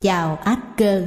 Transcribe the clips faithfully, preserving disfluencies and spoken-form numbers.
Chào Adker.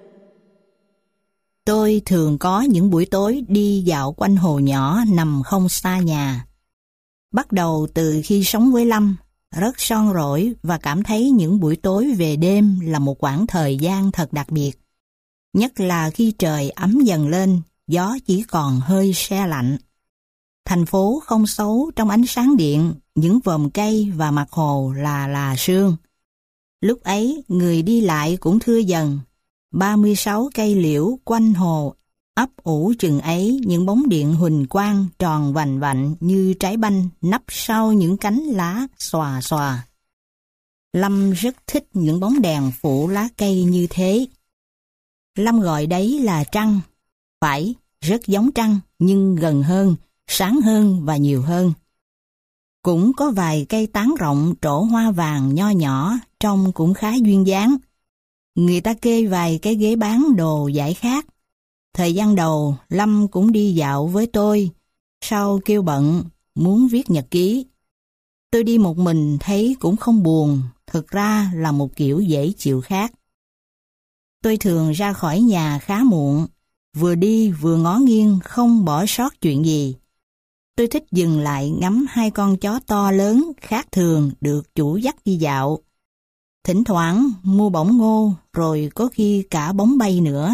Tôi thường có những buổi tối đi dạo quanh hồ nhỏ nằm không xa nhà. Bắt đầu từ khi sống với Lâm, rất son rỗi và cảm thấy những buổi tối về đêm là một quãng thời gian thật đặc biệt. Nhất là khi trời ấm dần lên, gió chỉ còn hơi se lạnh. Thành phố không xấu trong ánh sáng điện, những vòm cây và mặt hồ là là sương. Lúc ấy, người đi lại cũng thưa dần. ba mươi sáu cây liễu quanh hồ, ấp ủ chừng ấy những bóng điện huỳnh quang tròn vành vạnh như trái banh nấp sau những cánh lá xòa xòa. Lâm rất thích những bóng đèn phủ lá cây như thế. Lâm gọi đấy là trăng. Phải, rất giống trăng, nhưng gần hơn, sáng hơn và nhiều hơn. Cũng có vài cây tán rộng trổ hoa vàng nho nhỏ, trông cũng khá duyên dáng. Người ta kê vài cái ghế bán đồ giải khát. Thời gian đầu, Lâm cũng đi dạo với tôi, sau kêu bận, muốn viết nhật ký. Tôi đi một mình thấy cũng không buồn, thực ra là một kiểu dễ chịu khác. Tôi thường ra khỏi nhà khá muộn, vừa đi vừa ngó nghiêng không bỏ sót chuyện gì. Tôi thích dừng lại ngắm hai con chó to lớn khác thường được chủ dắt đi dạo. Thỉnh thoảng mua bỏng ngô rồi có khi cả bóng bay nữa.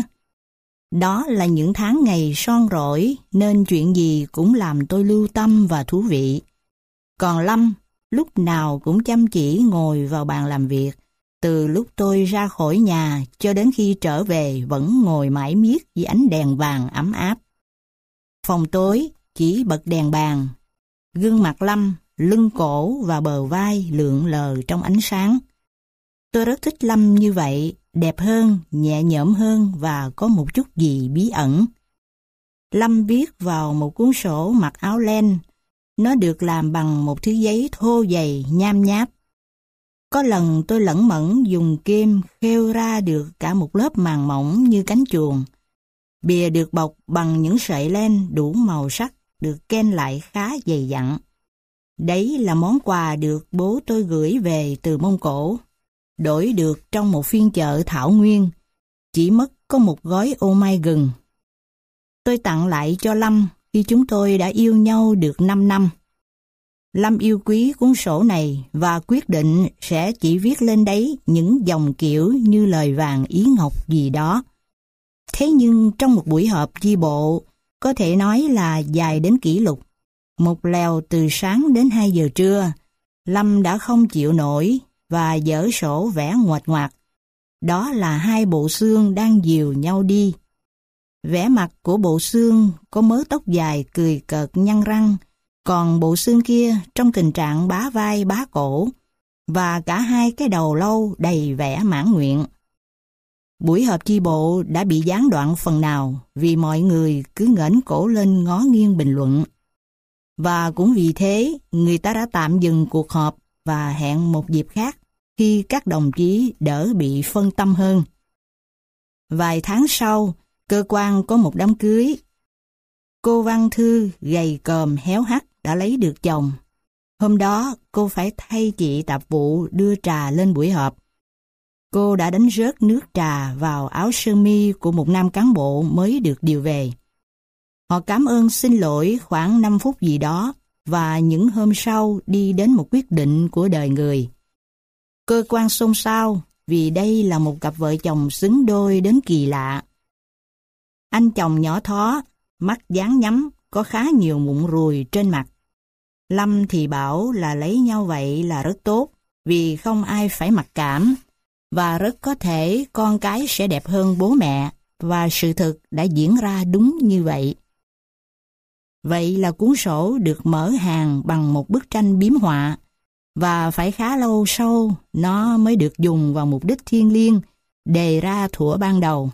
Đó là những tháng ngày son rỗi nên chuyện gì cũng làm tôi lưu tâm và thú vị. Còn Lâm lúc nào cũng chăm chỉ ngồi vào bàn làm việc. Từ lúc tôi ra khỏi nhà cho đến khi trở về vẫn ngồi mãi miết dưới ánh đèn vàng ấm áp. Phòng tối chỉ bật đèn bàn. Gương mặt Lâm, lưng cổ và bờ vai lượn lờ trong ánh sáng. Tôi rất thích Lâm như vậy, đẹp hơn, nhẹ nhõm hơn và có một chút gì bí ẩn. Lâm viết vào một cuốn sổ mặc áo len. Nó được làm bằng một thứ giấy thô dày, nham nháp. Có lần tôi lẩn mẩn dùng kim khêu ra được cả một lớp màng mỏng như cánh chuồn. Bìa được bọc bằng những sợi len đủ màu sắc, được ken lại khá dày dặn. Đấy là món quà được bố tôi gửi về từ Mông Cổ. Đổi được trong một phiên chợ thảo nguyên, chỉ mất có một gói ô mai gừng. Tôi tặng lại cho Lâm khi chúng tôi đã yêu nhau được năm năm. Lâm yêu quý cuốn sổ này và quyết định sẽ chỉ viết lên đấy những dòng kiểu như lời vàng ý ngọc gì đó. Thế nhưng trong một buổi họp chi bộ, có thể nói là dài đến kỷ lục, một lèo từ sáng đến hai giờ trưa, Lâm đã không chịu nổi và dở sổ vẽ ngoạch ngoạc. Đó là hai bộ xương đang dìu nhau đi. Vẻ mặt của bộ xương có mớ tóc dài cười cợt nhăn răng, còn bộ xương kia trong tình trạng bá vai bá cổ, và cả hai cái đầu lâu đầy vẻ mãn nguyện. Buổi họp chi bộ đã bị gián đoạn phần nào vì mọi người cứ ngẩng cổ lên ngó nghiêng bình luận. Và cũng vì thế, người ta đã tạm dừng cuộc họp và hẹn một dịp khác khi các đồng chí đỡ bị phân tâm hơn. Vài tháng sau, cơ quan có một đám cưới. Cô Văn Thư gầy còm héo hắt đã lấy được chồng. Hôm đó, cô phải thay chị tạp vụ đưa trà lên buổi họp. Cô đã đánh rớt nước trà vào áo sơ mi của một nam cán bộ mới được điều về. Họ cảm ơn xin lỗi khoảng năm phút gì đó và những hôm sau đi đến một quyết định của đời người. Cơ quan xôn xao vì đây là một cặp vợ chồng xứng đôi đến kỳ lạ. Anh chồng nhỏ thó, mắt dán nhắm, có khá nhiều mụn ruồi trên mặt. Lâm thì bảo là lấy nhau vậy là rất tốt vì không ai phải mặc cảm và rất có thể con cái sẽ đẹp hơn bố mẹ, và sự thực đã diễn ra đúng như vậy. Vậy là cuốn sổ được mở hàng bằng một bức tranh biếm họa, và phải khá lâu sau nó mới được dùng vào mục đích thiêng liêng đề ra thuở ban đầu.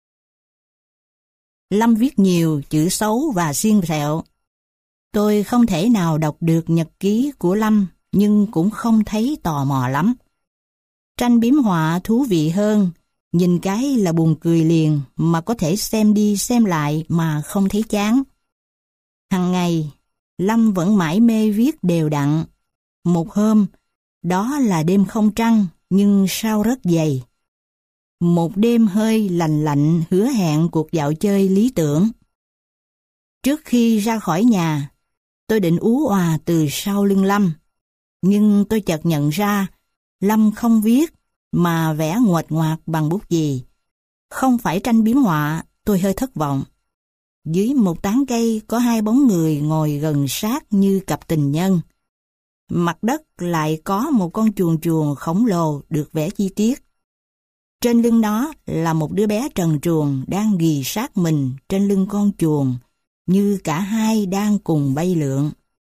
Lâm viết nhiều chữ xấu và xiên xẹo. Tôi không thể nào đọc được nhật ký của Lâm, nhưng cũng không thấy tò mò lắm. Tranh biếm họa thú vị hơn, nhìn cái là buồn cười liền mà có thể xem đi xem lại mà không thấy chán. Hằng ngày, Lâm vẫn mải mê viết đều đặn. Một hôm, đó là đêm không trăng nhưng sao rất dày. Một đêm hơi lành lạnh hứa hẹn cuộc dạo chơi lý tưởng. Trước khi ra khỏi nhà, tôi định ú òa từ sau lưng Lâm, nhưng tôi chợt nhận ra Lâm không viết mà vẽ nguệch ngoạc bằng bút chì. Không phải tranh biếm họa, tôi hơi thất vọng. Dưới một tán cây có hai bóng người ngồi gần sát như cặp tình nhân. Mặt đất lại có một con chuồn chuồn khổng lồ được vẽ chi tiết. Trên lưng nó là một đứa bé trần truồng đang ghì sát mình trên lưng con chuồn, như cả hai đang cùng bay lượn.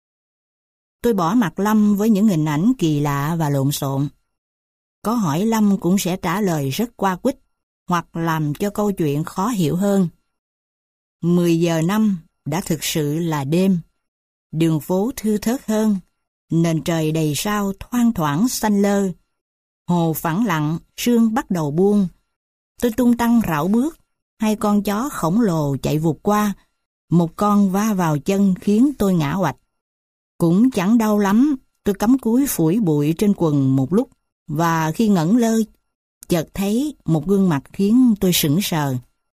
Tôi bỏ mặc Lâm với những hình ảnh kỳ lạ và lộn xộn. Có hỏi Lâm cũng sẽ trả lời rất qua quýt, hoặc làm cho câu chuyện khó hiểu hơn. Mười giờ năm đã thực sự là đêm. Đường phố thưa thớt hơn, nền trời đầy sao thoang thoảng xanh lơ. Hồ phẳng lặng, sương bắt đầu buông. Tôi tung tăng rảo bước, hai con chó khổng lồ chạy vụt qua. Một con va vào chân khiến tôi ngã oạch. Cũng chẳng đau lắm, tôi cắm cúi phủi bụi trên quần một lúc, và khi ngẩng lơ, chợt thấy một gương mặt khiến tôi sững sờ.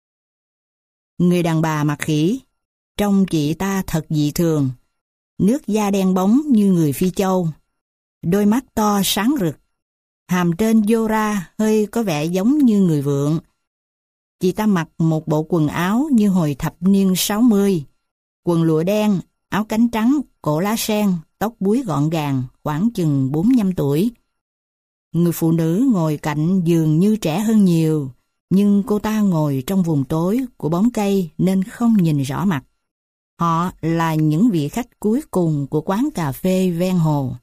Người đàn bà mặt khỉ, trông chị ta thật dị thường. Nước da đen bóng như người Phi Châu, đôi mắt to sáng rực, hàm trên nhô ra hơi có vẻ giống như người vượn. Chị ta mặc một bộ quần áo như hồi thập niên sáu mươi, quần lụa đen, áo cánh trắng, cổ lá sen, tóc búi gọn gàng, khoảng chừng bốn mươi lăm tuổi. Người phụ nữ ngồi cạnh dường như trẻ hơn nhiều, nhưng cô ta ngồi trong vùng tối của bóng cây nên không nhìn rõ mặt. Họ là những vị khách cuối cùng của quán cà phê ven hồ.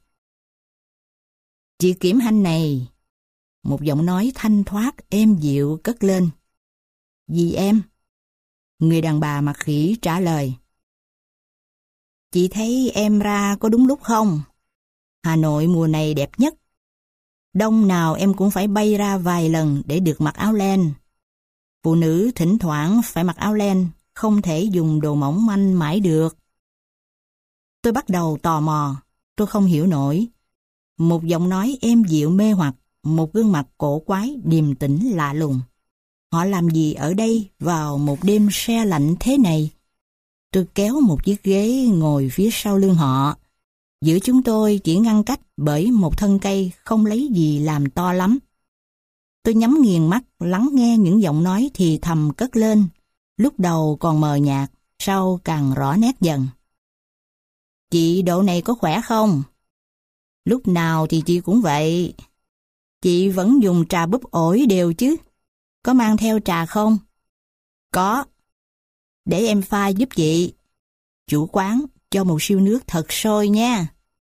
Chị Kiểm Hanh này, một giọng nói thanh thoát êm dịu cất lên. Gì em? Người đàn bà mặt khỉ trả lời. Chị thấy em ra có đúng lúc không? Hà Nội mùa này đẹp nhất. Đông nào em cũng phải bay ra vài lần để được mặc áo len. Phụ nữ thỉnh thoảng phải mặc áo len, không thể dùng đồ mỏng manh mãi được. Tôi bắt đầu tò mò, tôi không hiểu nổi. Một giọng nói êm dịu mê hoặc, một gương mặt cổ quái điềm tĩnh lạ lùng. Họ làm gì ở đây vào một đêm se lạnh thế này? Tôi kéo một chiếc ghế ngồi phía sau lưng họ. Giữa chúng tôi chỉ ngăn cách bởi một thân cây không lấy gì làm to lắm. Tôi nhắm nghiền mắt lắng nghe những giọng nói thì thầm cất lên. Lúc đầu còn mờ nhạt, sau càng rõ nét dần. Chị độ này có khỏe không? Lúc nào thì chị cũng vậy. Chị vẫn dùng trà búp ổi đều chứ? Có mang theo trà không? Có. Để em pha giúp chị. Chủ quán cho một siêu nước thật sôi nha.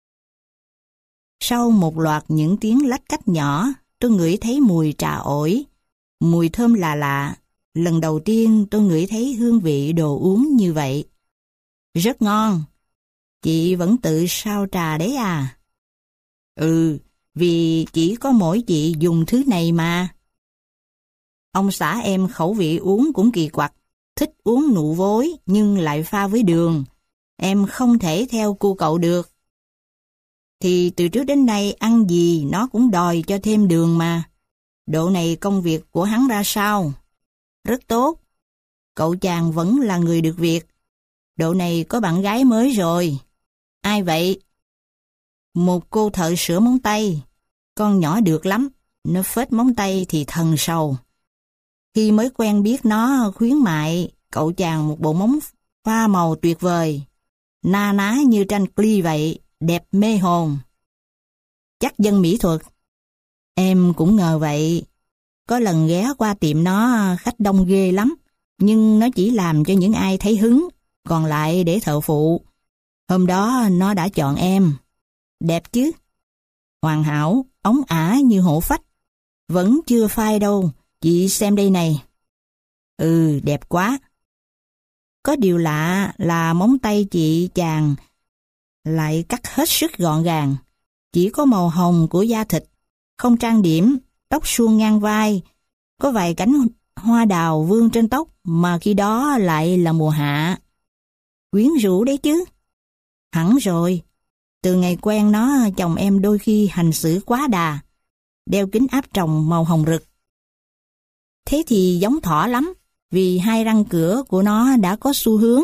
Sau một loạt những tiếng lách cách nhỏ, tôi ngửi thấy mùi trà ổi. Mùi thơm lạ lạ. Lần đầu tiên tôi ngửi thấy hương vị đồ uống như vậy. Rất ngon. Chị vẫn tự sao trà đấy à? Ừ, vì chỉ có mỗi chị dùng thứ này mà. Ông xã em khẩu vị uống cũng kỳ quặc, thích uống nụ vối nhưng lại pha với đường. Em không thể theo cu cậu được. Thì từ trước đến nay ăn gì nó cũng đòi cho thêm đường mà. Độ này công việc của hắn ra sao? Rất tốt. Cậu chàng vẫn là người được việc. Độ này có bạn gái mới rồi. Ai vậy? Một cô thợ sửa móng tay. Con nhỏ được lắm. Nó phết móng tay thì thần sầu. Khi mới quen biết nó khuyến mại, cậu chàng một bộ móng pha màu tuyệt vời. Na ná như tranh Klee vậy, đẹp mê hồn. Chắc dân mỹ thuật. Em cũng ngờ vậy. Có lần ghé qua tiệm nó khách đông ghê lắm, nhưng nó chỉ làm cho những ai thấy hứng, còn lại để thợ phụ. Hôm đó nó đã chọn em. Đẹp chứ? Hoàn hảo, ống ả như hổ phách. Vẫn chưa phai đâu, chị xem đây này. Ừ, đẹp quá. Có điều lạ là móng tay chị chàng lại cắt hết sức gọn gàng. Chỉ có màu hồng của da thịt, không trang điểm, tóc suông ngang vai. Có vài cánh hoa đào vương trên tóc mà khi đó lại là mùa hạ. Quyến rũ đấy chứ. Hẳn rồi. Từ ngày quen nó, chồng em đôi khi hành xử quá đà. Đeo kính áp tròng màu hồng rực. Thế thì giống thỏ lắm, vì hai răng cửa của nó đã có xu hướng.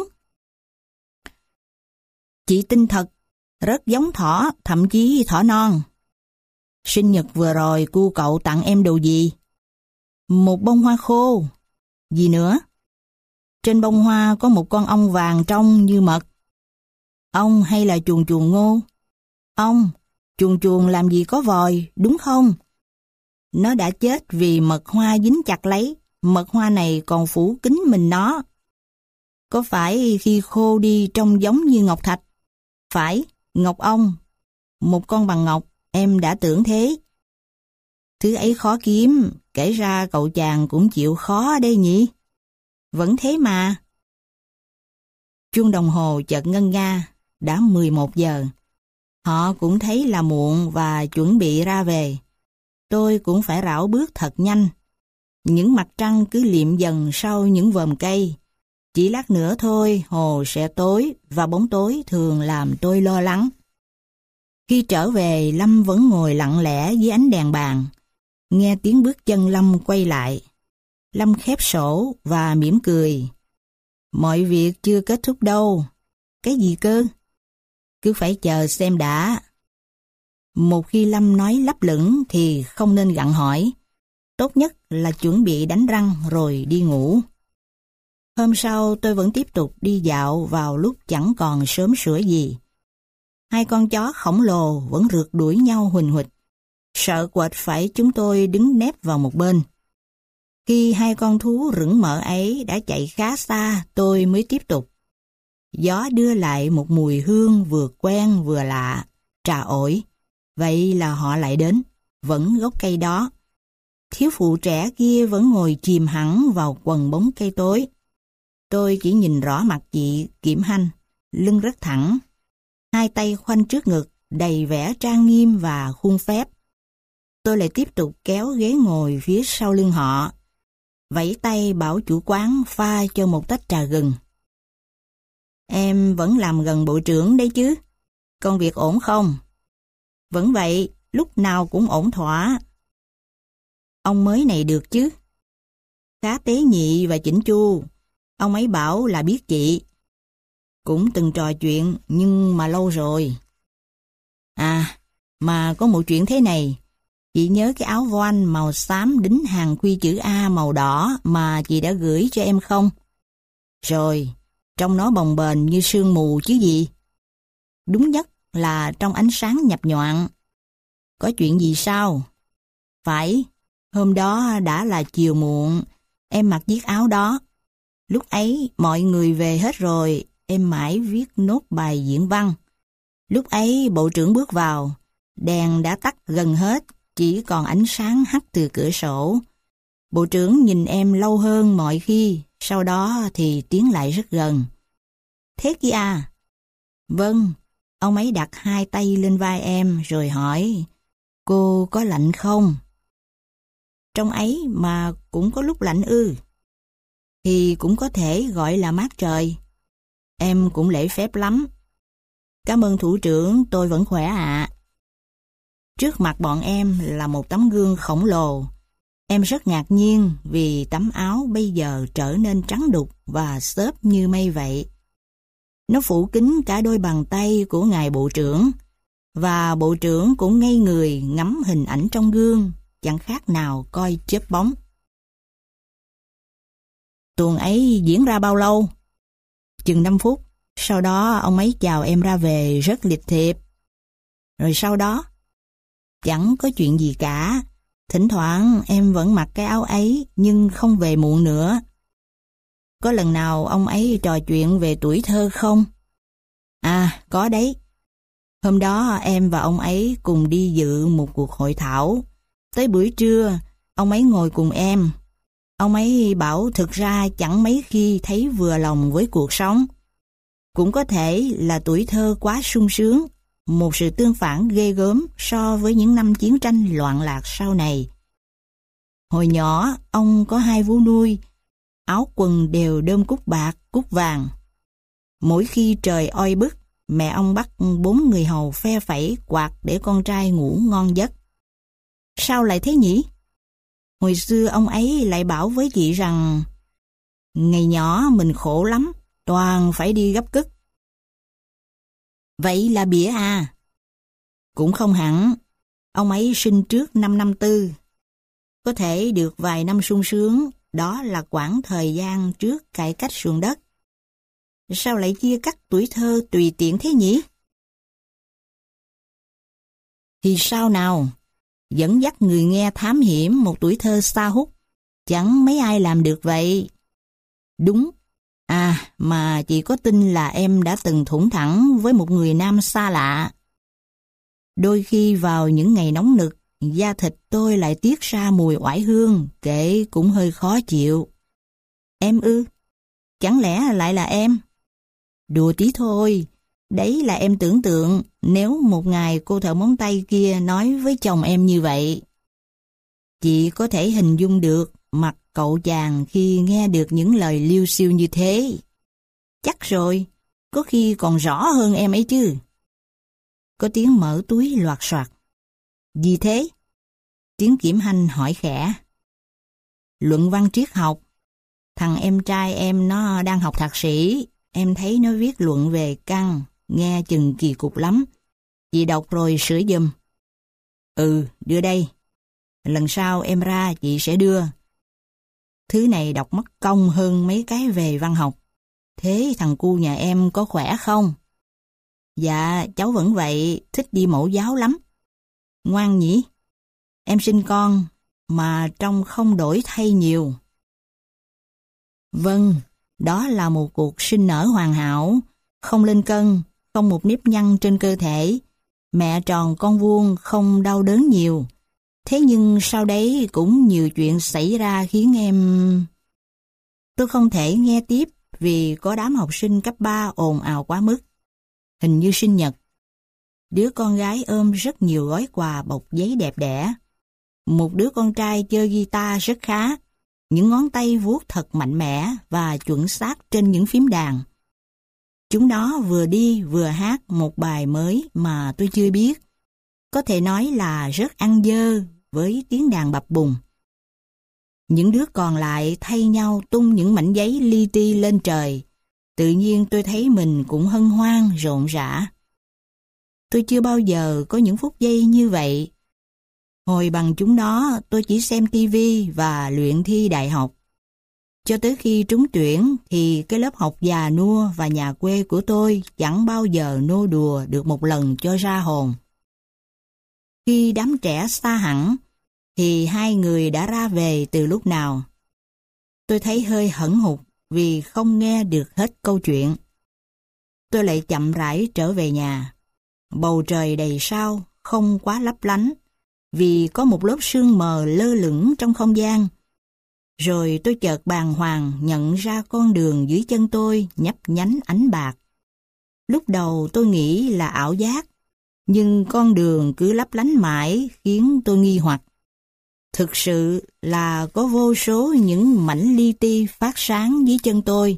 Chị tin thật, rất giống thỏ, thậm chí thỏ non. Sinh nhật vừa rồi cu cậu tặng em đồ gì? Một bông hoa khô. Gì nữa? Trên bông hoa có một con ong vàng trong như mật. Ong hay là chuồn chuồn ngô? Ong, chuồn chuồn làm gì có vòi, đúng không? Nó đã chết vì mật hoa dính chặt lấy, mật hoa này còn phủ kín mình nó. Có phải khi khô đi trông giống như ngọc thạch? Phải, ngọc ong. Một con bằng ngọc, em đã tưởng thế. Thứ ấy khó kiếm, kể ra cậu chàng cũng chịu khó đây nhỉ? Vẫn thế mà. Chuông đồng hồ chợt ngân nga, đã mười một giờ. Họ cũng thấy là muộn và chuẩn bị ra về. Tôi cũng phải rảo bước thật nhanh. Những mặt trăng cứ liệm dần sau những vòm cây. Chỉ lát nữa thôi hồ sẽ tối và bóng tối thường làm tôi lo lắng. Khi trở về, Lâm vẫn ngồi lặng lẽ dưới ánh đèn bàn. Nghe tiếng bước chân Lâm quay lại. Lâm khép sổ và mỉm cười. Mọi việc chưa kết thúc đâu. Cái gì cơ? Cứ phải chờ xem đã. Một khi Lâm nói lấp lửng thì không nên gặng hỏi. Tốt nhất là chuẩn bị đánh răng rồi đi ngủ. Hôm sau tôi vẫn tiếp tục đi dạo vào lúc chẳng còn sớm sủa gì. Hai con chó khổng lồ vẫn rượt đuổi nhau huỳnh huỵch. Sợ quệt phải chúng tôi đứng nép vào một bên. Khi hai con thú rửng mỡ ấy đã chạy khá xa, tôi mới tiếp tục. Gió đưa lại một mùi hương vừa quen vừa lạ, trà ổi. Vậy là họ lại đến, vẫn gốc cây đó. Thiếu phụ trẻ kia vẫn ngồi chìm hẳn vào quần bóng cây tối. Tôi chỉ nhìn rõ mặt chị Kiểm Hanh, lưng rất thẳng. Hai tay khoanh trước ngực, đầy vẻ trang nghiêm và khuôn phép. Tôi lại tiếp tục kéo ghế ngồi phía sau lưng họ. Vẫy tay bảo chủ quán pha cho một tách trà gừng. Em vẫn làm gần bộ trưởng đấy chứ? Công việc ổn không? Vẫn vậy, lúc nào cũng ổn thỏa. Ông mới này được chứ? Khá tế nhị và chỉnh chu. Ông ấy bảo là biết chị. Cũng từng trò chuyện nhưng mà lâu rồi. À, mà có một chuyện thế này. Chị nhớ cái áo voan màu xám đính hàng quy chữ A màu đỏ mà chị đã gửi cho em không? Rồi, trong nó bồng bềnh như sương mù chứ gì? Đúng nhất là trong ánh sáng nhập nhoạng. Có chuyện gì sao? Phải, hôm đó đã là chiều muộn, em mặc chiếc áo đó. Lúc ấy mọi người về hết rồi, em mãi viết nốt bài diễn văn. Lúc ấy bộ trưởng bước vào, đèn đã tắt gần hết, chỉ còn ánh sáng hắt từ cửa sổ. Bộ trưởng nhìn em lâu hơn mọi khi, sau đó thì tiến lại rất gần. Thế kia à? Vâng, ông ấy đặt hai tay lên vai em rồi hỏi, cô có lạnh không? Trong ấy mà cũng có lúc lạnh ư? Thì cũng có thể gọi là mát trời. Em cũng lễ phép lắm. Cảm ơn thủ trưởng, tôi vẫn khỏe ạ. Trước mặt bọn em là một tấm gương khổng lồ. Em rất ngạc nhiên vì tấm áo bây giờ trở nên trắng đục và xốp như mây vậy. Nó phủ kín cả đôi bàn tay của ngài bộ trưởng, và bộ trưởng cũng ngây người ngắm hình ảnh trong gương, chẳng khác nào coi chớp bóng. Tuần ấy diễn ra bao lâu? Chừng năm phút, sau đó ông ấy chào em ra về rất lịch thiệp. Rồi sau đó? Chẳng có chuyện gì cả, thỉnh thoảng em vẫn mặc cái áo ấy nhưng không về muộn nữa. Có lần nào ông ấy trò chuyện về tuổi thơ không? À, có đấy. Hôm đó em và ông ấy cùng đi dự một cuộc hội thảo. Tới buổi trưa, ông ấy ngồi cùng em. Ông ấy bảo thực ra chẳng mấy khi thấy vừa lòng với cuộc sống. Cũng có thể là tuổi thơ quá sung sướng, một sự tương phản ghê gớm so với những năm chiến tranh loạn lạc sau này. Hồi nhỏ, ông có hai vú nuôi, áo quần đều đơm cúc bạc, cúc vàng. Mỗi khi trời oi bức, mẹ ông bắt bốn người hầu phe phẩy quạt để con trai ngủ ngon giấc. Sao lại thế nhỉ? Hồi xưa ông ấy lại bảo với chị rằng ngày nhỏ mình khổ lắm, toàn phải đi gấp cức. Vậy là bịa à? Cũng không hẳn. Ông ấy sinh trước năm năm tư. Có thể được vài năm sung sướng, đó là quãng thời gian trước cải cách ruộng đất. Sao lại chia cắt tuổi thơ tùy tiện thế nhỉ? Thì sao nào? Dẫn dắt người nghe thám hiểm một tuổi thơ xa hút. Chẳng mấy ai làm được vậy. Đúng. À, mà chị có tin là em đã từng thủng thẳng với một người nam xa lạ? Đôi khi vào những ngày nóng nực, da thịt tôi lại tiết ra mùi oải hương, kể cũng hơi khó chịu. Em ư? Chẳng lẽ lại là em? Đùa tí thôi, đấy là em tưởng tượng nếu một ngày cô thợ móng tay kia nói với chồng em như vậy. Chị có thể hình dung được mặt cậu chàng khi nghe được những lời liêu xiêu như thế. Chắc rồi, có khi còn rõ hơn em ấy chứ. Có tiếng mở túi loạt soạt. Gì thế? Tiếng Kiểm Hanh hỏi khẽ. Luận văn triết học. Thằng em trai em nó đang học thạc sĩ. Em thấy nó viết luận về Kant, nghe chừng kỳ cục lắm. Chị đọc rồi sửa giùm. Ừ, đưa đây. Lần sau em ra chị sẽ đưa. Thứ này đọc mất công hơn mấy cái về văn học. Thế thằng cu nhà em có khỏe không? Dạ, cháu vẫn vậy, thích đi mẫu giáo lắm. Ngoan nhỉ? Em sinh con, mà trông không đổi thay nhiều. Vâng, đó là một cuộc sinh nở hoàn hảo, không lên cân, không một nếp nhăn trên cơ thể, mẹ tròn con vuông không đau đớn nhiều. Thế nhưng sau đấy cũng nhiều chuyện xảy ra khiến em... Tôi không thể nghe tiếp vì có đám học sinh cấp ba ồn ào quá mức. Hình như sinh nhật. Đứa con gái ôm rất nhiều gói quà bọc giấy đẹp đẽ. Một đứa con trai chơi guitar rất khá. Những ngón tay vuốt thật mạnh mẽ và chuẩn xác trên những phím đàn. Chúng nó vừa đi vừa hát một bài mới mà tôi chưa biết. Có thể nói là rất ăn dơ với tiếng đàn bập bùng. Những đứa còn lại thay nhau tung những mảnh giấy li ti lên trời. Tự nhiên tôi thấy mình cũng hân hoan, rộn rã. Tôi chưa bao giờ có những phút giây như vậy. Hồi bằng chúng nó, tôi chỉ xem tivi và luyện thi đại học. Cho tới khi trúng tuyển thì cái lớp học già nua và nhà quê của tôi chẳng bao giờ nô đùa được một lần cho ra hồn. Khi đám trẻ xa hẳn, thì hai người đã ra về từ lúc nào. Tôi thấy hơi hẫng hụt vì không nghe được hết câu chuyện. Tôi lại chậm rãi trở về nhà. Bầu trời đầy sao, không quá lấp lánh, vì có một lớp sương mờ lơ lửng trong không gian. Rồi tôi chợt bàng hoàng nhận ra con đường dưới chân tôi nhấp nhánh ánh bạc. Lúc đầu tôi nghĩ là ảo giác, nhưng con đường cứ lấp lánh mãi khiến tôi nghi hoặc. Thực sự là có vô số những mảnh li ti phát sáng dưới chân tôi.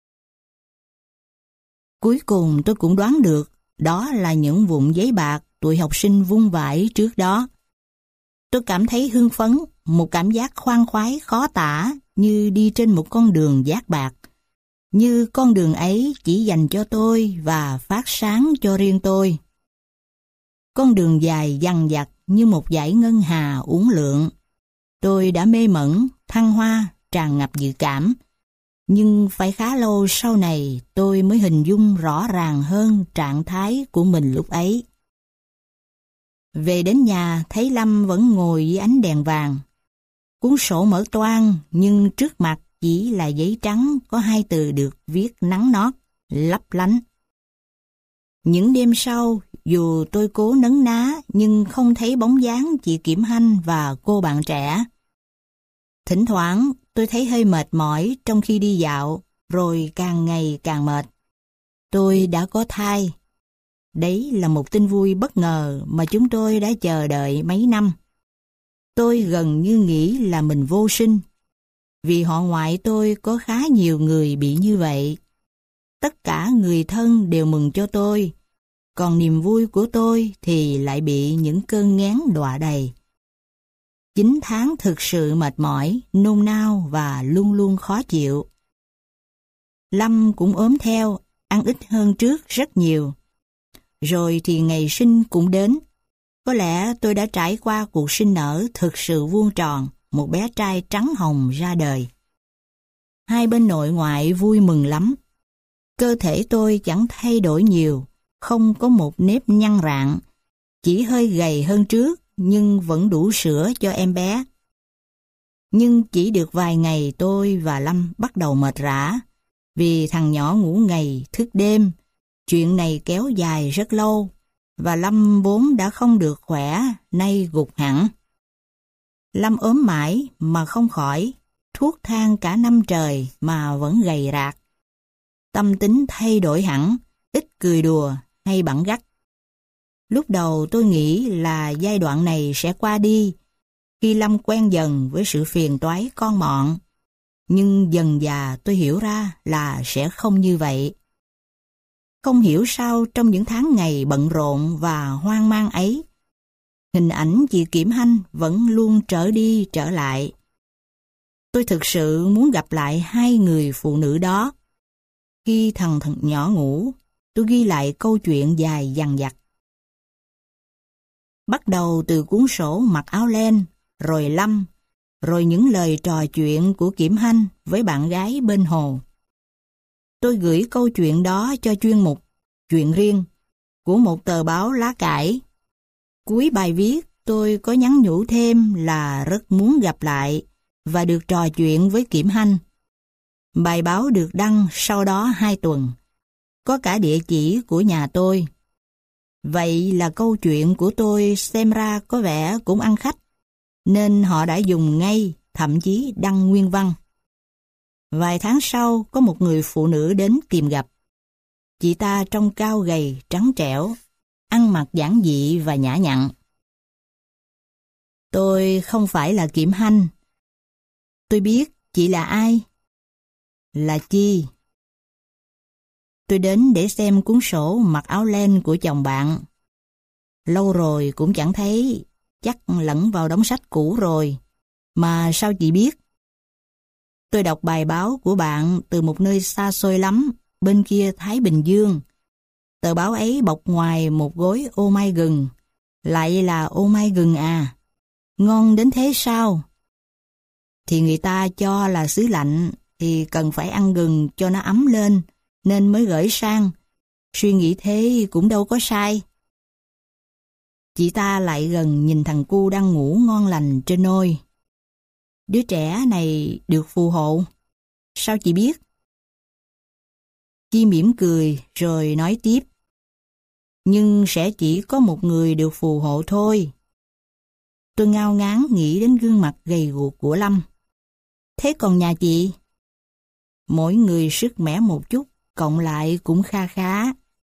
Cuối cùng tôi cũng đoán được đó là những vụn giấy bạc tụi học sinh vung vãi trước đó. Tôi cảm thấy hưng phấn, một cảm giác khoan khoái khó tả như đi trên một con đường giác bạc. Như con đường ấy chỉ dành cho tôi và phát sáng cho riêng tôi. Con đường dài dằng dặc như một dải ngân hà uốn lượn. Tôi đã mê mẩn, thăng hoa, tràn ngập dự cảm. Nhưng phải khá lâu sau này tôi mới hình dung rõ ràng hơn trạng thái của mình lúc ấy. Về đến nhà thấy Lâm vẫn ngồi dưới ánh đèn vàng. Cuốn sổ mở toang nhưng trước mặt chỉ là giấy trắng có hai từ được viết nắn nót, lấp lánh. Những đêm sau, dù tôi cố nấn ná nhưng không thấy bóng dáng chị Kiểm Hanh và cô bạn trẻ. Thỉnh thoảng tôi thấy hơi mệt mỏi trong khi đi dạo, rồi càng ngày càng mệt. Tôi đã có thai. Đấy là một tin vui bất ngờ mà chúng tôi đã chờ đợi mấy năm. Tôi gần như nghĩ là mình vô sinh, vì họ ngoại tôi có khá nhiều người bị như vậy. Tất cả người thân đều mừng cho tôi, còn niềm vui của tôi thì lại bị những cơn nghén đọa đầy. Chín tháng thực sự mệt mỏi, nôn nao và luôn luôn khó chịu. Lâm cũng ốm theo, ăn ít hơn trước rất nhiều. Rồi thì ngày sinh cũng đến. Có lẽ tôi đã trải qua cuộc sinh nở thực sự vuông tròn, một bé trai trắng hồng ra đời. Hai bên nội ngoại vui mừng lắm. Cơ thể tôi chẳng thay đổi nhiều, không có một nếp nhăn rạn, chỉ hơi gầy hơn trước nhưng vẫn đủ sữa cho em bé. Nhưng chỉ được vài ngày tôi và Lâm bắt đầu mệt rã, vì thằng nhỏ ngủ ngày thức đêm. Chuyện này kéo dài rất lâu, và Lâm vốn đã không được khỏe, nay gục hẳn. Lâm ốm mãi mà không khỏi, thuốc thang cả năm trời mà vẫn gầy rạc. Tâm tính thay đổi hẳn, ít cười đùa hay bẵng gắt. Lúc đầu tôi nghĩ là giai đoạn này sẽ qua đi, khi Lâm quen dần với sự phiền toái con mọn. Nhưng dần dà tôi hiểu ra là sẽ không như vậy. Không hiểu sao trong những tháng ngày bận rộn và hoang mang ấy, hình ảnh chị Kiểm Hanh vẫn luôn trở đi trở lại. Tôi thực sự muốn gặp lại hai người phụ nữ đó. Khi thằng thằng nhỏ ngủ, tôi ghi lại câu chuyện dài dằng dặc. Bắt đầu từ cuốn sổ mặc áo len, rồi Lâm, rồi những lời trò chuyện của Kiểm Hanh với bạn gái bên hồ. Tôi gửi câu chuyện đó cho chuyên mục Chuyện riêng của một tờ báo lá cải. Cuối bài viết tôi có nhắn nhủ thêm là rất muốn gặp lại và được trò chuyện với Kiểm Hanh. Bài báo được đăng sau đó hai tuần, có cả địa chỉ của nhà tôi. Vậy là câu chuyện của tôi xem ra có vẻ cũng ăn khách, nên họ đã dùng ngay, thậm chí đăng nguyên văn. Vài tháng sau, có một người phụ nữ đến tìm gặp. Chị ta trông cao gầy, trắng trẻo, ăn mặc giản dị và nhã nhặn. Tôi không phải là Kiểm Hanh. Tôi biết chị là ai. Là Chi. Tôi đến để xem cuốn sổ mặc áo len của chồng bạn. Lâu rồi cũng chẳng thấy, chắc lẫn vào đống sách cũ rồi. Mà sao chị biết? Tôi đọc bài báo của bạn từ một nơi xa xôi lắm, bên kia Thái Bình Dương. Tờ báo ấy bọc ngoài một gói ô mai gừng. Lại là ô mai gừng à? Ngon đến thế sao? Thì người ta cho là xứ lạnh, thì cần phải ăn gừng cho nó ấm lên, nên mới gửi sang. Suy nghĩ thế cũng đâu có sai. Chị ta lại gần nhìn thằng cu đang ngủ ngon lành trên nôi. Đứa trẻ này được phù hộ. Sao chị biết? Chi mỉm cười rồi nói tiếp. Nhưng sẽ chỉ có một người được phù hộ thôi. Tôi ngao ngán nghĩ đến gương mặt gầy guộc của Lâm. Thế còn nhà chị? Mỗi người sức mẻ một chút, cộng lại cũng kha khá.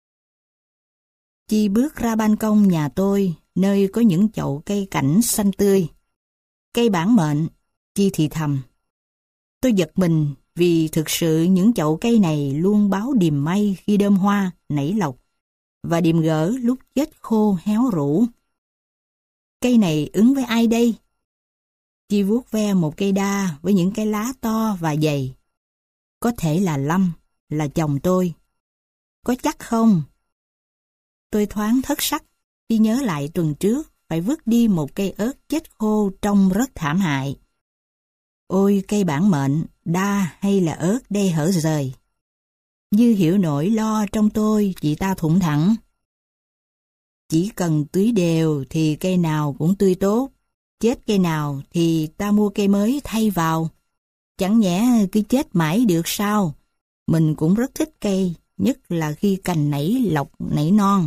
Chi bước ra ban công nhà tôi, nơi có những chậu cây cảnh xanh tươi. Cây bản mệnh, Chi thì thầm. Tôi giật mình vì thực sự những chậu cây này luôn báo điềm may khi đơm hoa, nảy lộc, và điềm gỡ lúc chết khô héo rũ. Cây này ứng với ai đây? Chi vuốt ve một cây đa với những cái lá to và dày. Có thể là Lâm, là chồng tôi. Có chắc không? Tôi thoáng thất sắc khi nhớ lại tuần trước phải vứt đi một cây ớt chết khô trông rất thảm hại. Ôi cây bản mệnh, đa hay là ớt đây hở rời. Như hiểu nỗi lo trong tôi, chị ta thủng thẳng. Chỉ cần tưới đều thì cây nào cũng tươi tốt. Chết cây nào thì ta mua cây mới thay vào. Chẳng nhẽ cứ chết mãi được sao? Mình cũng rất thích cây, nhất là khi cành nảy lộc nảy non.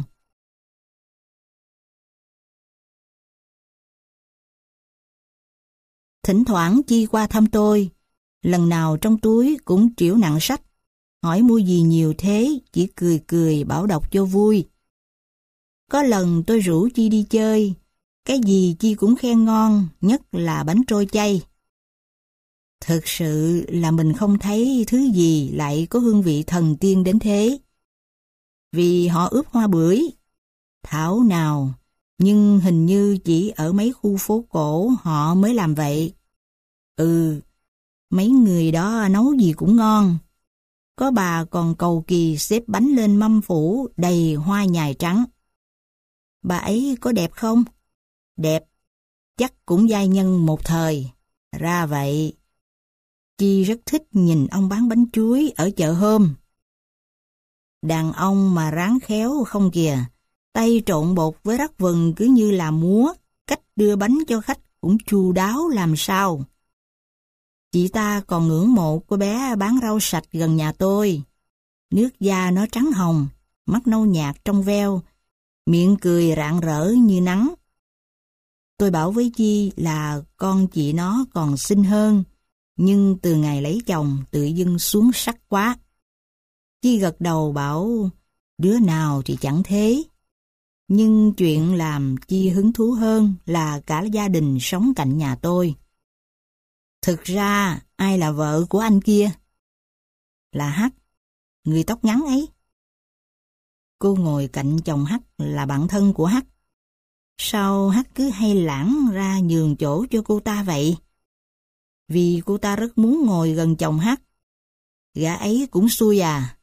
Thỉnh thoảng Chi qua thăm tôi, lần nào trong túi cũng trĩu nặng sách, hỏi mua gì nhiều thế, chỉ cười cười bảo đọc cho vui. Có lần tôi rủ Chi đi chơi, cái gì Chi cũng khen ngon, nhất là bánh trôi chay. Thực sự là mình không thấy thứ gì lại có hương vị thần tiên đến thế. Vì họ ướp hoa bưởi. Thảo nào, Nhưng hình như chỉ ở mấy khu phố cổ họ mới làm vậy. Ừ, mấy người đó nấu gì cũng ngon. Có bà còn cầu kỳ xếp bánh lên mâm phủ đầy hoa nhài trắng. Bà ấy có đẹp không? Đẹp, chắc cũng giai nhân một thời. Ra vậy. Chi rất thích nhìn ông bán bánh chuối ở chợ hôm. Đàn ông mà ráng khéo không kìa, tay trộn bột với rắc vừng cứ như là múa, cách đưa bánh cho khách cũng chu đáo làm sao. Chị ta còn ngưỡng mộ cô bé bán rau sạch gần nhà tôi. Nước da nó trắng hồng, mắt nâu nhạt trong veo, miệng cười rạng rỡ như nắng. Tôi bảo với Chi là con chị nó còn xinh hơn, nhưng từ ngày lấy chồng tự dưng xuống sắc quá. Chi gật đầu bảo đứa nào thì chẳng thế. Nhưng chuyện làm Chi hứng thú hơn là cả gia đình sống cạnh nhà tôi. Thực ra ai là vợ của anh kia? Là Hắc, người tóc ngắn ấy. Cô ngồi cạnh chồng Hắc là bạn thân của Hắc. Sao Hắc cứ hay lãng ra nhường chỗ cho cô ta vậy? Vì cô ta rất muốn ngồi gần chồng Hắc. Gã ấy cũng xui à.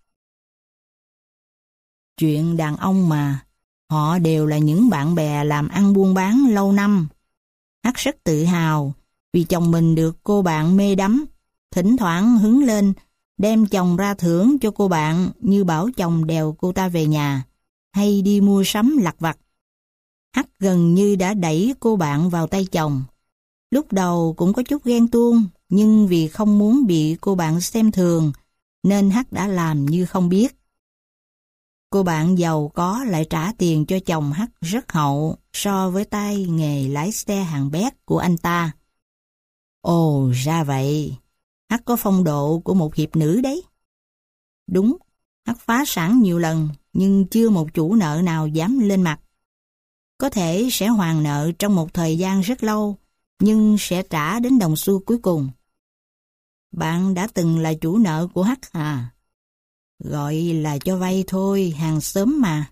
Chuyện đàn ông mà, họ đều là những bạn bè làm ăn buôn bán lâu năm. Hắc rất tự hào vì chồng mình được cô bạn mê đắm, thỉnh thoảng hứng lên đem chồng ra thưởng cho cô bạn như bảo chồng đèo cô ta về nhà hay đi mua sắm lặt vặt. Hắc gần như đã đẩy cô bạn vào tay chồng. Lúc đầu cũng có chút ghen tuông, nhưng vì không muốn bị cô bạn xem thường nên Hắc đã làm như không biết. Cô bạn giàu có lại trả tiền cho chồng Hắc rất hậu so với tay nghề lái xe hàng bét của anh ta. Ồ, ra vậy. Hắc có phong độ của một hiệp nữ đấy. Đúng, Hắc phá sản nhiều lần, nhưng chưa một chủ nợ nào dám lên mặt. Có thể sẽ hoàn nợ trong một thời gian rất lâu, nhưng sẽ trả đến đồng xu cuối cùng. Bạn đã từng là chủ nợ của Hắc à? Gọi là cho vay thôi, hàng xóm mà.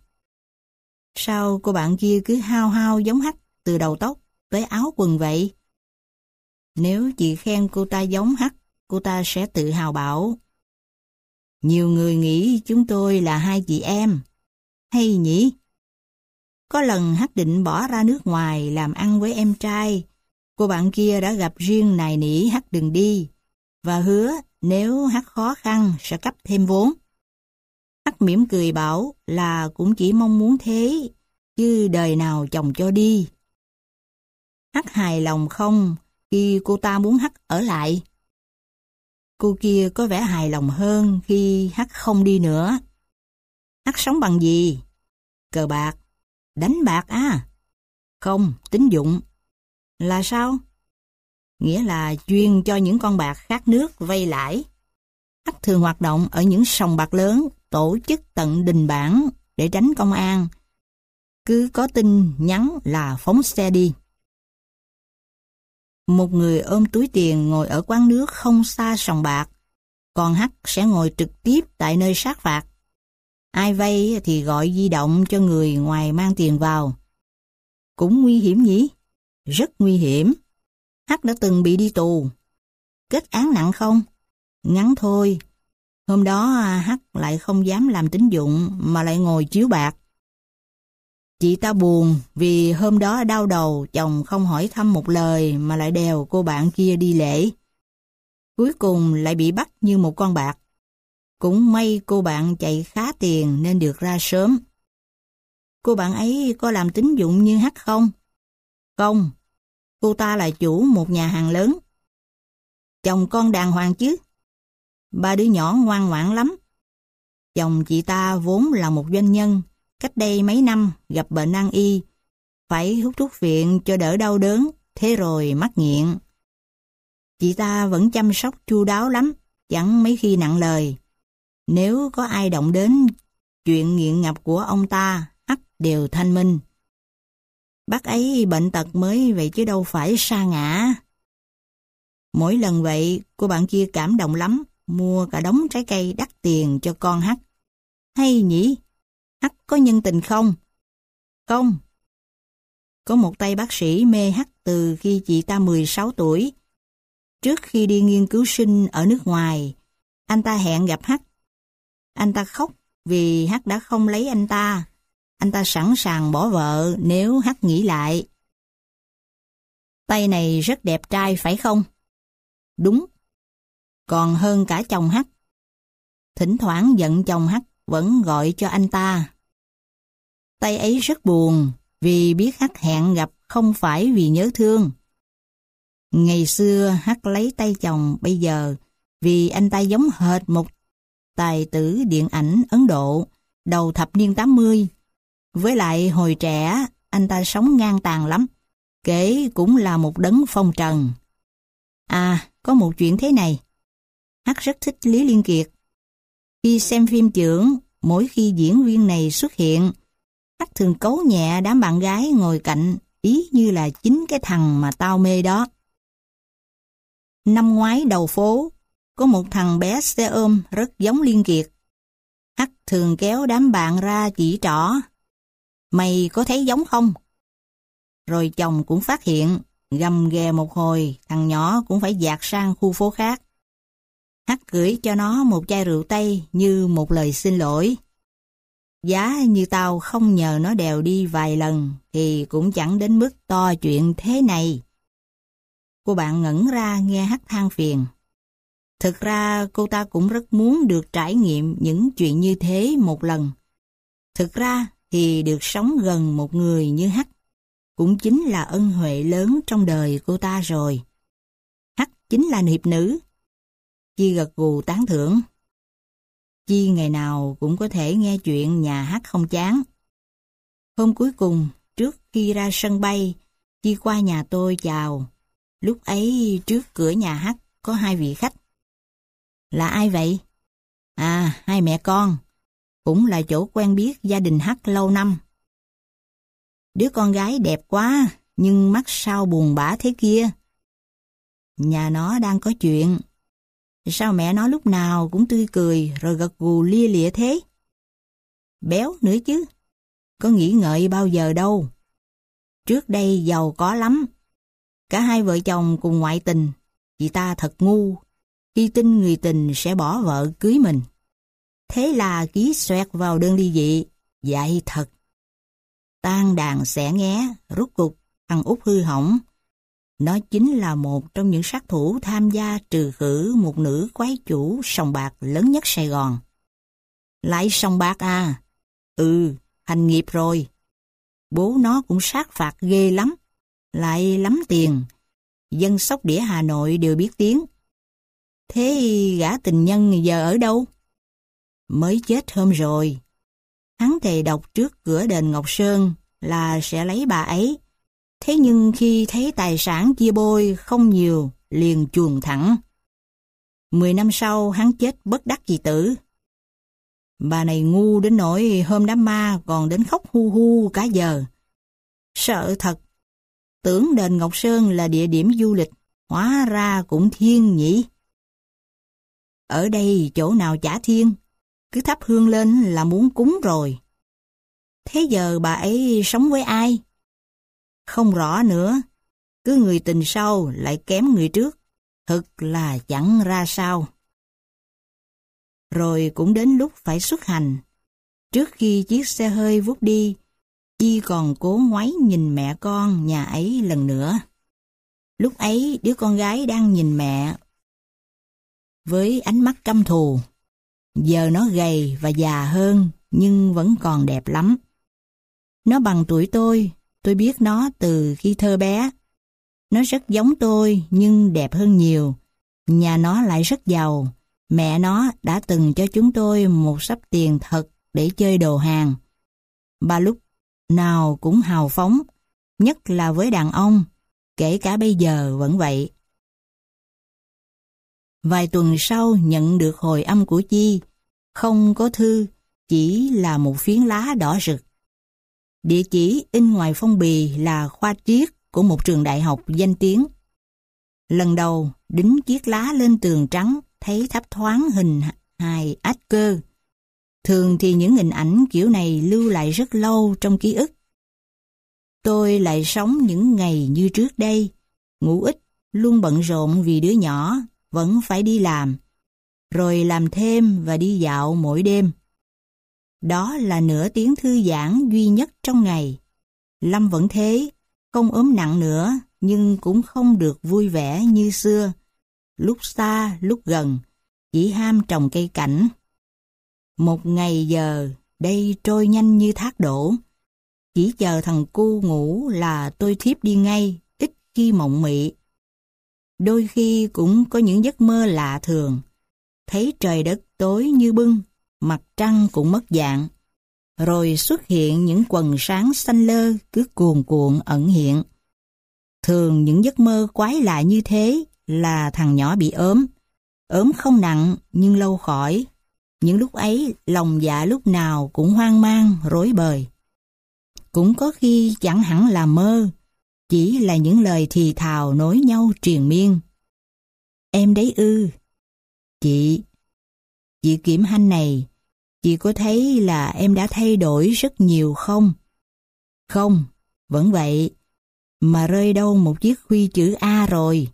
Sao cô bạn kia cứ hao hao giống Hắc từ đầu tóc tới áo quần vậy? Nếu chị khen cô ta giống Hắc, cô ta sẽ tự hào bảo nhiều người nghĩ chúng tôi là hai chị em. Hay nhỉ? Có lần Hắc định bỏ ra nước ngoài làm ăn với em trai. Cô bạn kia đã gặp riêng nài nỉ Hắc đừng đi và hứa nếu Hắc khó khăn sẽ cấp thêm vốn. Hắc mỉm cười bảo là cũng chỉ mong muốn thế, chứ đời nào chồng cho đi. Hắc hài lòng không khi cô ta muốn Hắc ở lại? Cô kia có vẻ hài lòng hơn khi Hắc không đi nữa. Hắc sống bằng gì? Cờ bạc. Đánh bạc à? Không, tín dụng. Là sao? Nghĩa là chuyên cho những con bạc khát nước vay lãi. Hắc thường hoạt động ở những sòng bạc lớn, tổ chức tận đình bản để tránh công an. Cứ có tin nhắn là phóng xe đi. Một người ôm túi tiền ngồi ở quán nước không xa sòng bạc, còn Hắc sẽ ngồi trực tiếp tại nơi sát phạt. Ai vay thì gọi di động cho người ngoài mang tiền vào. Cũng nguy hiểm nhỉ? Rất nguy hiểm. Hắc đã từng bị đi tù. Kết án nặng không? Ngắn thôi. Hôm đó Hắc lại không dám làm tín dụng mà lại ngồi chiếu bạc. Chị ta buồn vì hôm đó đau đầu chồng không hỏi thăm một lời mà lại đèo cô bạn kia đi lễ. Cuối cùng lại bị bắt như một con bạc. Cũng may cô bạn chạy khá tiền nên được ra sớm. Cô bạn ấy có làm tín dụng như Hắc không? Không. Cô ta là chủ một nhà hàng lớn. Chồng con đàng hoàng chứ? Ba đứa nhỏ ngoan ngoãn lắm. Chồng chị ta vốn là một doanh nhân, cách đây mấy năm gặp bệnh nan y, phải hút thuốc viện cho đỡ đau đớn, thế rồi mắc nghiện. Chị ta vẫn chăm sóc chu đáo lắm, chẳng mấy khi nặng lời. Nếu có ai động đến chuyện nghiện ngập của ông ta, Hắc đều thanh minh. Bác ấy bệnh tật mới vậy chứ đâu phải sa ngã. Mỗi lần vậy, cô bạn kia cảm động lắm, mua cả đống trái cây đắt tiền cho con Hắc. Hay nhỉ? Hắc có nhân tình không? Không. Có một tay bác sĩ mê H từ khi chị ta mười sáu tuổi. Trước khi đi nghiên cứu sinh ở nước ngoài, anh ta hẹn gặp H. Anh ta khóc vì H đã không lấy anh ta. Anh ta sẵn sàng bỏ vợ nếu H nghĩ lại. Tay này rất đẹp trai phải không? Đúng. Còn hơn cả chồng H. Thỉnh thoảng giận chồng H vẫn gọi cho anh ta. Tay ấy rất buồn vì biết H hẹn gặp không phải vì nhớ thương. Ngày xưa H lấy tay chồng bây giờ vì anh ta giống hệt một tài tử điện ảnh Ấn Độ đầu thập niên tám mươi. Với lại hồi trẻ anh ta sống ngang tàn lắm, kể cũng là một đấng phong trần. À, có một chuyện thế này. H rất thích Lý Liên Kiệt. Khi xem phim chưởng, mỗi khi diễn viên này xuất hiện, H thường cấu nhẹ đám bạn gái ngồi cạnh, ý như là chính cái thằng mà tao mê đó. Năm ngoái đầu phố, có một thằng bé xe ôm rất giống Liên Kiệt. H thường kéo đám bạn ra chỉ trỏ. Mày có thấy giống không? Rồi chồng cũng phát hiện, gầm ghè một hồi, thằng nhỏ cũng phải dạt sang khu phố khác. H gửi cho nó một chai rượu Tây như một lời xin lỗi. Giá như tao không nhờ nó đèo đi vài lần thì cũng chẳng đến mức to chuyện thế này. Cô bạn ngẩn ra nghe H than phiền. Thực ra cô ta cũng rất muốn được trải nghiệm những chuyện như thế một lần. Thực ra thì được sống gần một người như H cũng chính là ân huệ lớn trong đời cô ta rồi. H chính là hiệp nữ. Chi gật gù tán thưởng. Chi ngày nào cũng có thể nghe chuyện nhà H không chán. Hôm cuối cùng, trước khi ra sân bay, Chi qua nhà tôi chào. Lúc ấy trước cửa nhà H có hai vị khách. Là ai vậy? À, hai mẹ con. Cũng là chỗ quen biết gia đình H lâu năm. Đứa con gái đẹp quá, nhưng mắt sao buồn bã thế kia. Nhà nó đang có chuyện. Sao mẹ nó lúc nào cũng tươi cười rồi gật gù lia lịa thế? Béo nữa chứ. Có nghĩ ngợi bao giờ đâu. Trước đây giàu có lắm. Cả hai vợ chồng cùng ngoại tình. Chị ta thật ngu. Khi tin người tình sẽ bỏ vợ cưới mình. Thế là ký xoẹt vào đơn ly dị. Dại thật. Tan đàn xẻ nghé, rút cục, thằng Út hư hỏng. Nó chính là một trong những sát thủ tham gia trừ khử một nữ quái chủ sòng bạc lớn nhất Sài Gòn. Lại sòng bạc à? Ừ, hành nghiệp rồi. Bố nó cũng sát phạt ghê lắm. Lại lắm tiền. Dân sóc đĩa Hà Nội đều biết tiếng. Thế gã tình nhân giờ ở đâu? Mới chết hôm rồi. Hắn thề độc trước cửa đền Ngọc Sơn là sẽ lấy bà ấy. Thế nhưng khi thấy tài sản chia bôi không nhiều, liền chuồn thẳng. Mười năm sau hắn chết bất đắc kỳ tử. Bà này ngu đến nỗi hôm đám ma còn đến khóc hu hu cả giờ. Sợ thật. Tưởng đền Ngọc Sơn là địa điểm du lịch, hóa ra cũng thiên nhỉ. Ở đây chỗ nào chả thiên, cứ thắp hương lên là muốn cúng rồi. Thế giờ bà ấy sống với ai? Không rõ nữa, cứ người tình sau lại kém người trước, thực là chẳng ra sao. Rồi cũng đến lúc phải xuất hành. Trước khi chiếc xe hơi vút đi, Chi còn cố ngoáy nhìn mẹ con nhà ấy lần nữa. Lúc ấy đứa con gái đang nhìn mẹ với ánh mắt căm thù. Giờ nó gầy và già hơn nhưng vẫn còn đẹp lắm. Nó bằng tuổi tôi, tôi biết nó từ khi thơ bé. Nó rất giống tôi nhưng đẹp hơn nhiều. Nhà nó lại rất giàu. Mẹ nó đã từng cho chúng tôi một xấp tiền thật để chơi đồ hàng. Bà lúc nào cũng hào phóng, nhất là với đàn ông, kể cả bây giờ vẫn vậy. Vài tuần sau nhận được hồi âm của Chi, không có thư, chỉ là một phiến lá đỏ rực. Địa chỉ in ngoài phong bì là khoa triết của một trường đại học danh tiếng. Lần đầu đính chiếc lá lên tường trắng thấy thấp thoáng hình hài ách cơ. Thường thì những hình ảnh kiểu này lưu lại rất lâu trong ký ức. tôi lại sống những ngày như trước đây, ngủ ít, luôn bận rộn vì đứa nhỏ, vẫn phải đi làm, rồi làm thêm và đi dạo mỗi đêm. Đó là nửa tiếng thư giãn duy nhất trong ngày. Lâm vẫn thế, không ốm nặng nữa, nhưng cũng không được vui vẻ như xưa. Lúc xa, lúc gần, chỉ ham trồng cây cảnh. Một ngày giờ, đây trôi nhanh như thác đổ. Chỉ chờ thằng cu ngủ là tôi thiếp đi ngay, ít khi mộng mị. Đôi khi cũng có những giấc mơ lạ thường. Thấy trời đất tối như bưng, mặt trăng cũng mất dạng. Rồi xuất hiện những quầng sáng xanh lơ cứ cuồn cuộn ẩn hiện. Thường những giấc mơ quái lạ như thế là thằng nhỏ bị ốm. Ốm không nặng nhưng lâu khỏi. Những lúc ấy lòng dạ lúc nào cũng hoang mang, rối bời. Cũng có khi chẳng hẳn là mơ, chỉ là những lời thì thào nối nhau triền miên. Em đấy ư? Chị, chị Kiểm Hanh này, chị có thấy là em đã thay đổi rất nhiều không? Không, vẫn vậy, mà rơi đâu một chiếc huy chữ A rồi.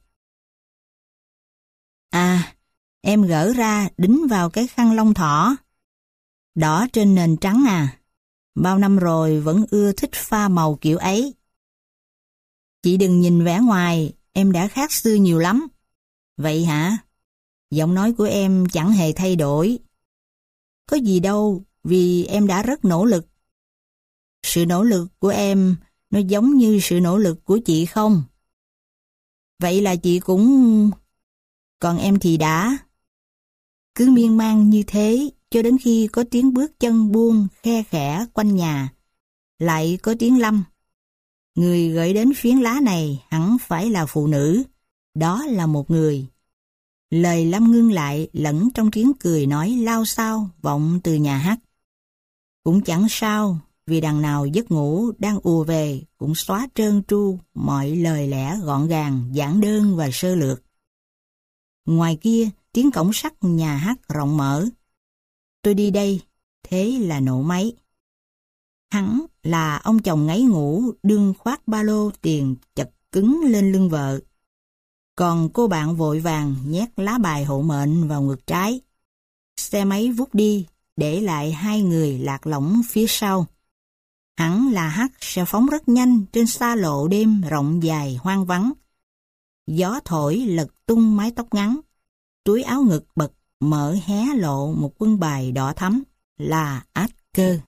À, em gỡ ra đính vào cái khăn lông thỏ. Đỏ trên nền trắng à? Bao năm rồi vẫn ưa thích pha màu kiểu ấy. Chị đừng nhìn vẻ ngoài, em đã khác xưa nhiều lắm. Vậy hả? Giọng nói của em chẳng hề thay đổi. Có gì đâu, vì em đã rất nỗ lực. Sự nỗ lực của em nó giống như sự nỗ lực của chị không? Vậy là chị cũng... Còn em thì đã... Cứ miên man như thế cho đến khi có tiếng bước chân buông khe khẽ quanh nhà. Lại có tiếng Lâm. Người gửi đến phiến lá này hẳn phải là phụ nữ. Đó là một người. Lời Lâm ngưng lại lẫn trong tiếng cười nói lao xao vọng từ nhà hát. Cũng chẳng sao, vì đằng nào giấc ngủ đang ùa về cũng xóa trơn tru mọi lời lẽ gọn gàng, giản đơn và sơ lược. Ngoài kia, tiếng cổng sắt nhà hát rộng mở. Tôi đi đây, thế là nổ máy. Hắn là ông chồng ngáy ngủ đương khoác ba lô tiền chật cứng lên lưng vợ. Còn cô bạn vội vàng nhét lá bài hộ mệnh vào ngực trái. Xe máy vút đi, để lại hai người lạc lõng phía sau. Hẳn là Hắc sẽ phóng rất nhanh trên xa lộ đêm rộng dài hoang vắng. Gió thổi lật tung mái tóc ngắn. Túi áo ngực bật mở hé lộ một quân bài đỏ thắm là át cơ.